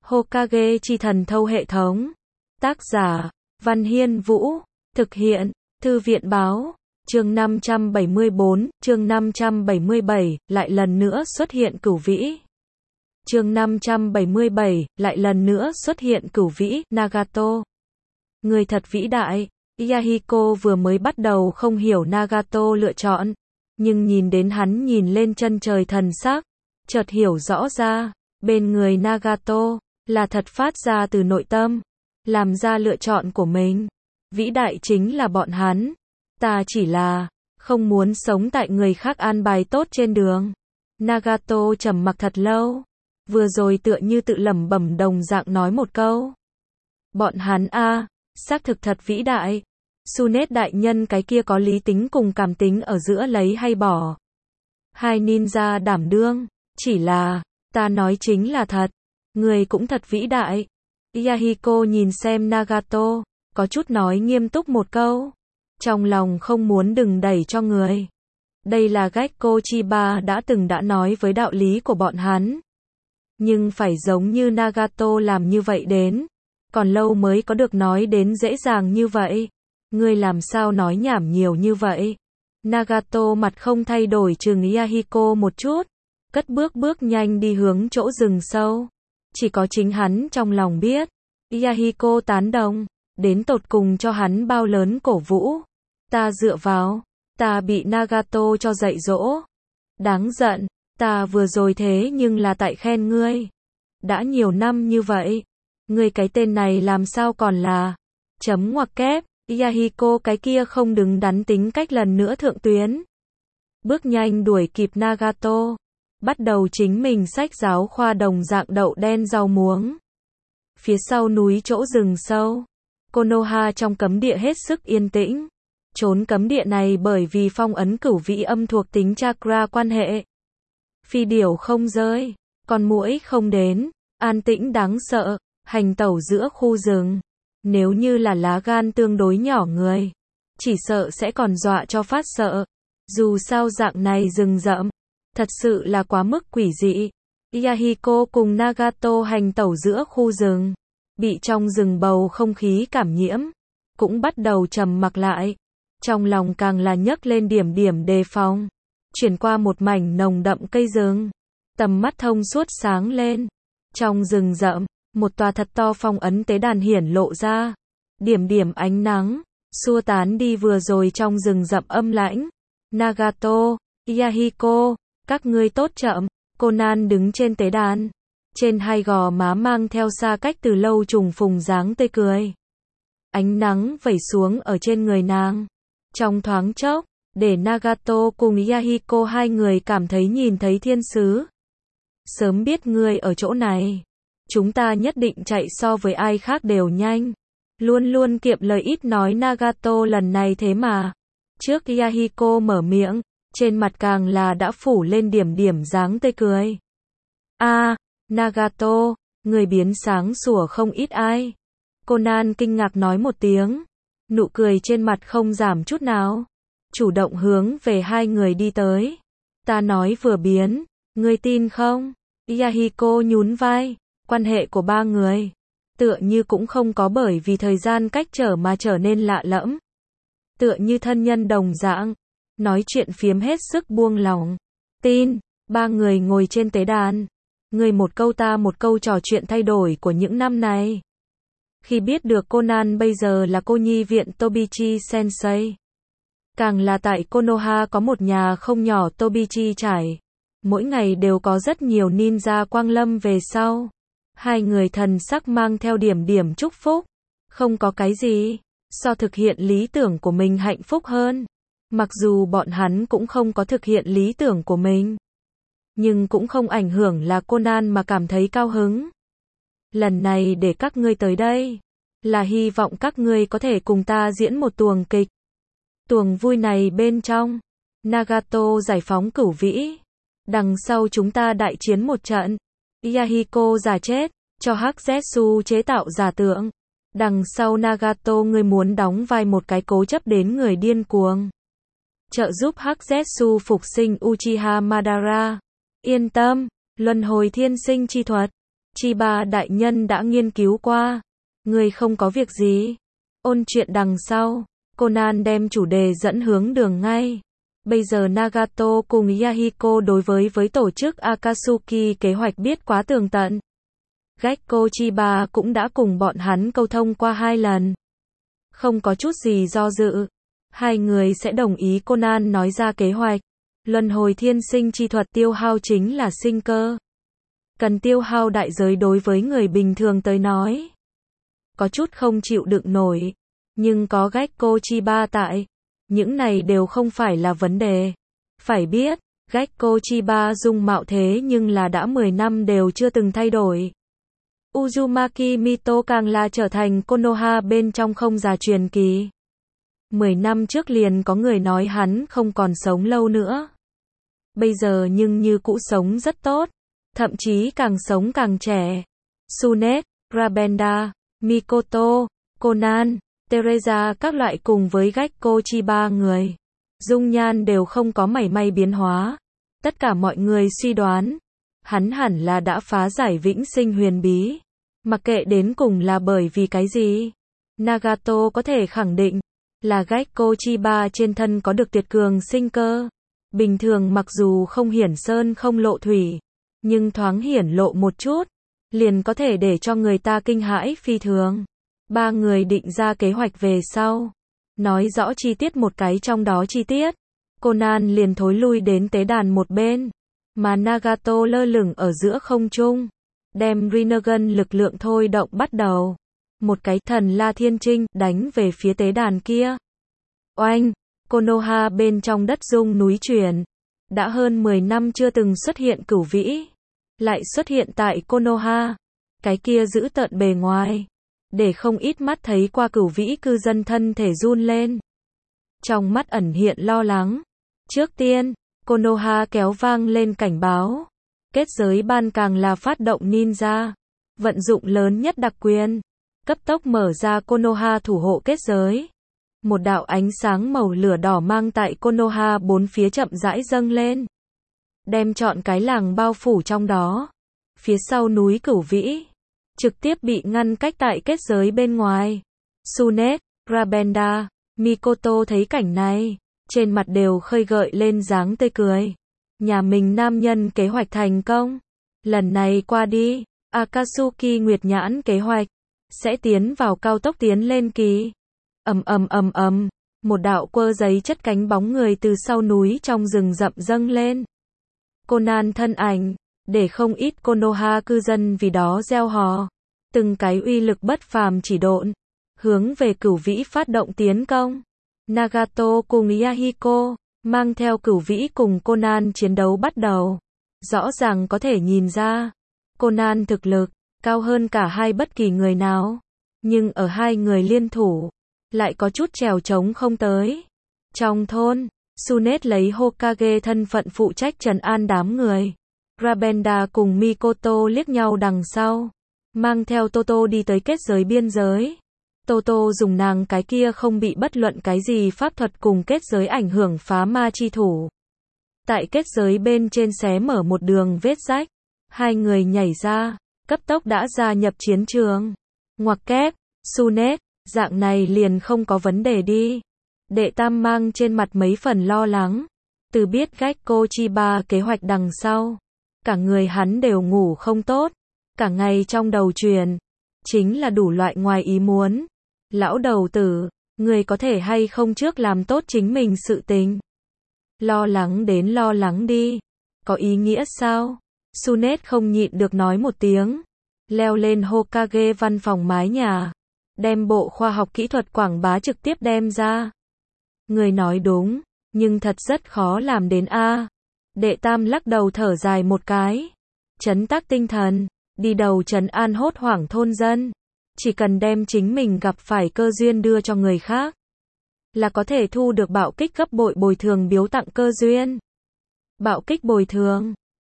Hokage chi thần thâu hệ thống. Tác giả, Văn Hiên Vũ. Thực hiện, Thư viện Báo. Chương 574, chương 577, lại lần nữa xuất hiện Cửu Vĩ. Chương 577, lại lần nữa xuất hiện Cửu Vĩ, Nagato. Người thật vĩ đại. Yahiko vừa mới bắt đầu không hiểu Nagato lựa chọn, nhưng nhìn đến hắn nhìn lên chân trời thần sắc, chợt hiểu rõ ra, bên người Nagato là thật phát ra từ nội tâm, làm ra lựa chọn của mình. Vĩ đại chính là bọn hắn, ta chỉ là không muốn sống tại người khác an bài tốt trên đường. Nagato trầm mặc thật lâu, vừa rồi tựa như tự lẩm bẩm đồng dạng nói một câu. Bọn hắn xác thực thật vĩ đại. Tsunade đại nhân cái kia có lý tính cùng cảm tính ở giữa lấy hay bỏ. Hai ninja đảm đương, chỉ là, ta nói chính là thật. Người cũng thật vĩ đại. Yahiko nhìn xem Nagato, có chút nói nghiêm túc một câu. Trong lòng không muốn đừng đẩy cho người. Đây là Gekko Chiba đã nói với đạo lý của bọn hắn. Nhưng phải giống như Nagato làm như vậy đến. Còn lâu mới có được nói đến dễ dàng như vậy. Ngươi làm sao nói nhảm nhiều như vậy? Nagato mặt không thay đổi chừng Yahiko một chút. Cất bước nhanh đi hướng chỗ rừng sâu. Chỉ có chính hắn trong lòng biết. Yahiko tán đồng. Đến tột cùng cho hắn bao lớn cổ vũ. Ta dựa vào. Ta bị Nagato cho dạy dỗ. Đáng giận. Ta vừa rồi thế nhưng là tại khen ngươi. Đã nhiều năm như vậy. Ngươi cái tên này làm sao còn là. Chấm ngoặc kép. Yahiko cái kia không đứng đắn tính cách lần nữa thượng tuyến. Bước nhanh đuổi kịp Nagato. Bắt đầu chính mình sách giáo khoa đồng dạng đậu đen rau muống. Phía sau núi chỗ rừng sâu. Konoha trong cấm địa hết sức yên tĩnh. Trốn cấm địa này bởi vì phong ấn Cửu Vĩ âm thuộc tính chakra quan hệ. Phi điểu không rơi. Con muỗi không đến. An tĩnh đáng sợ. Hành tẩu giữa khu rừng. Nếu như là lá gan tương đối nhỏ người, chỉ sợ sẽ còn dọa cho phát sợ. Dù sao dạng này rừng rậm, thật sự là quá mức quỷ dị. Yahiko cùng Nagato hành tẩu giữa khu rừng, bị trong rừng bầu không khí cảm nhiễm, cũng bắt đầu trầm mặc lại. Trong lòng càng là nhấc lên điểm đề phòng. Chuyển qua một mảnh nồng đậm cây rừng, tầm mắt thông suốt sáng lên. Trong rừng rậm, một tòa thật to phong ấn tế đàn hiển lộ ra. Điểm ánh nắng, xua tán đi vừa rồi trong rừng rậm âm lãnh. Nagato, Yahiko, các ngươi tốt chậm. Conan đứng trên tế đàn. Trên hai gò má mang theo xa cách từ lâu trùng phùng dáng tươi cười. Ánh nắng vẩy xuống ở trên người nàng. Trong thoáng chốc, để Nagato cùng Yahiko hai người cảm thấy nhìn thấy thiên sứ. Sớm biết ngươi ở chỗ này. Chúng ta nhất định chạy so với ai khác đều nhanh. Luôn luôn kiệm lời ít nói Nagato lần này thế mà. Trước Yahiko mở miệng, trên mặt càng là đã phủ lên điểm dáng tươi cười. Nagato, người biến sáng sủa không ít ai. Conan kinh ngạc nói một tiếng. Nụ cười trên mặt không giảm chút nào. Chủ động hướng về hai người đi tới. Ta nói vừa biến, ngươi tin không? Yahiko nhún vai. Quan hệ của ba người, tựa như cũng không có bởi vì thời gian cách trở mà trở nên lạ lẫm. Tựa như thân nhân đồng dạng, nói chuyện phiếm hết sức buông lỏng. Tin, ba người ngồi trên tế đàn. Người một câu ta một câu trò chuyện thay đổi của những năm này. Khi biết được Conan bây giờ là cô nhi viện Tobichi Sensei. Càng là tại Konoha có một nhà không nhỏ Tobichi trải. Mỗi ngày đều có rất nhiều ninja quang lâm về sau. Hai người thần sắc mang theo điểm chúc phúc. Không có cái gì so thực hiện lý tưởng của mình hạnh phúc hơn. Mặc dù bọn hắn cũng không có thực hiện lý tưởng của mình, nhưng cũng không ảnh hưởng là Conan mà cảm thấy cao hứng. Lần này để các ngươi tới đây, là hy vọng các ngươi có thể cùng ta diễn một tuồng kịch. Tuồng vui này bên trong, Nagato giải phóng Cửu Vĩ. Đằng sau chúng ta đại chiến một trận. Yahiko giả chết, cho Hắc Zetsu chế tạo giả tượng. Đằng sau Nagato ngươi muốn đóng vai một cái cố chấp đến người điên cuồng. Trợ giúp Hắc Zetsu phục sinh Uchiha Madara. Yên tâm, luân hồi thiên sinh chi thuật. Chiba đại nhân đã nghiên cứu qua. Người không có việc gì. Ôn chuyện đằng sau. Conan đem chủ đề dẫn hướng đường ngay. Bây giờ Nagato cùng Yahiko đối với tổ chức Akatsuki kế hoạch biết quá tường tận. Gekko Chiba cũng đã cùng bọn hắn câu thông qua 2 lần. Không có chút gì do dự. Hai người sẽ đồng ý Conan nói ra kế hoạch. Luân hồi thiên sinh chi thuật tiêu hao chính là sinh cơ. Cần tiêu hao đại giới đối với người bình thường tới nói. Có chút không chịu đựng nổi. Nhưng có Gekko Chiba tại. Những này đều không phải là vấn đề. Phải biết, Gekko Chiba dung mạo thế nhưng là đã 10 năm đều chưa từng thay đổi. Uzumaki Mito càng là trở thành Konoha bên trong không già truyền kỳ. 10 năm trước liền có người nói hắn không còn sống lâu nữa. Bây giờ nhưng như cũ sống rất tốt. Thậm chí càng sống càng trẻ. Tsunade, Rabenda, Mikoto, Conan, Teresa các loại cùng với Gekko Chiba người. Dung nhan đều không có mảy may biến hóa. Tất cả mọi người suy đoán. Hắn hẳn là đã phá giải vĩnh sinh huyền bí. Mặc kệ đến cùng là bởi vì cái gì. Nagato có thể khẳng định. Là Gekko Chiba trên thân có được tuyệt cường sinh cơ. Bình thường mặc dù không hiển sơn không lộ thủy. Nhưng thoáng hiển lộ một chút. Liền có thể để cho người ta kinh hãi phi thường. 3 người định ra kế hoạch về sau. Nói rõ chi tiết một cái trong đó chi tiết. Conan liền thối lui đến tế đàn một bên. Mà Nagato lơ lửng ở giữa không trung. Đem Rinnegan lực lượng thôi động bắt đầu. Một cái thần la thiên trinh đánh về phía tế đàn kia. Oanh! Konoha bên trong đất rung núi chuyển. Đã hơn 10 năm chưa từng xuất hiện cửu vĩ. Lại xuất hiện tại Konoha. Cái kia giữ tợn bề ngoài. Để không ít mắt thấy qua cửu vĩ cư dân thân thể run lên. Trong mắt ẩn hiện lo lắng. Trước tiên, Konoha kéo vang lên cảnh báo. Kết giới ban càng là phát động ninja. Vận dụng lớn nhất đặc quyền. Cấp tốc mở ra Konoha thủ hộ kết giới. Một đạo ánh sáng màu lửa đỏ mang tại Konoha bốn phía chậm rãi dâng lên. Đem trọn cái làng bao phủ trong đó. Phía sau núi cửu vĩ. Trực tiếp bị ngăn cách tại kết giới bên ngoài. Tsunade, Rabenda, Mikoto thấy cảnh này. Trên mặt đều khơi gợi lên dáng tươi cười. Nhà mình nam nhân kế hoạch thành công. Lần này qua đi. Akatsuki Nguyệt Nhãn kế hoạch. Sẽ tiến vào cao tốc tiến lên kỳ. Một đạo quơ giấy chất cánh bóng người từ sau núi trong rừng rậm dâng lên. Conan thân ảnh. Để không ít Konoha cư dân vì đó reo hò. Từng cái uy lực bất phàm chỉ độn. Hướng về cửu vĩ phát động tiến công. Nagato cùng Yahiko. Mang theo cửu vĩ cùng Conan chiến đấu bắt đầu. Rõ ràng có thể nhìn ra. Conan thực lực. Cao hơn cả hai bất kỳ người nào. Nhưng ở hai người liên thủ. Lại có chút trèo trống không tới. Trong thôn. Tsunade lấy Hokage thân phận phụ trách trấn an đám người. Rabenda cùng Mikoto liếc nhau đằng sau. Mang theo Toto đi tới kết giới biên giới. Toto dùng nàng cái kia không bị bất luận cái gì pháp thuật cùng kết giới ảnh hưởng phá ma chi thủ. Tại kết giới bên trên xé mở một đường vết rách. Hai người nhảy ra. Cấp tốc đã gia nhập chiến trường. Ngoặc kép. Tsunade. Dạng này liền không có vấn đề đi. Đệ tam mang trên mặt mấy phần lo lắng. Từ biết Gekko Chiba kế hoạch đằng sau. Cả người hắn đều ngủ không tốt. Cả ngày trong đầu truyền. Chính là đủ loại ngoài ý muốn. Lão đầu tử. Người có thể hay không trước làm tốt chính mình sự tình. Lo lắng đến lo lắng đi. Có ý nghĩa sao? Tsunade không nhịn được nói một tiếng. Leo lên Hokage văn phòng mái nhà. Đem bộ khoa học kỹ thuật quảng bá trực tiếp đem ra. Người nói đúng. Nhưng thật rất khó làm đến a. Đệ tam lắc đầu thở dài một cái. Trấn tác tinh thần. Đi đầu trấn an hốt hoảng thôn dân. Chỉ cần đem chính mình gặp phải cơ duyên đưa cho người khác. Là có thể thu được bạo kích gấp bội bồi thường biếu tặng cơ duyên. Bạo kích bồi thường.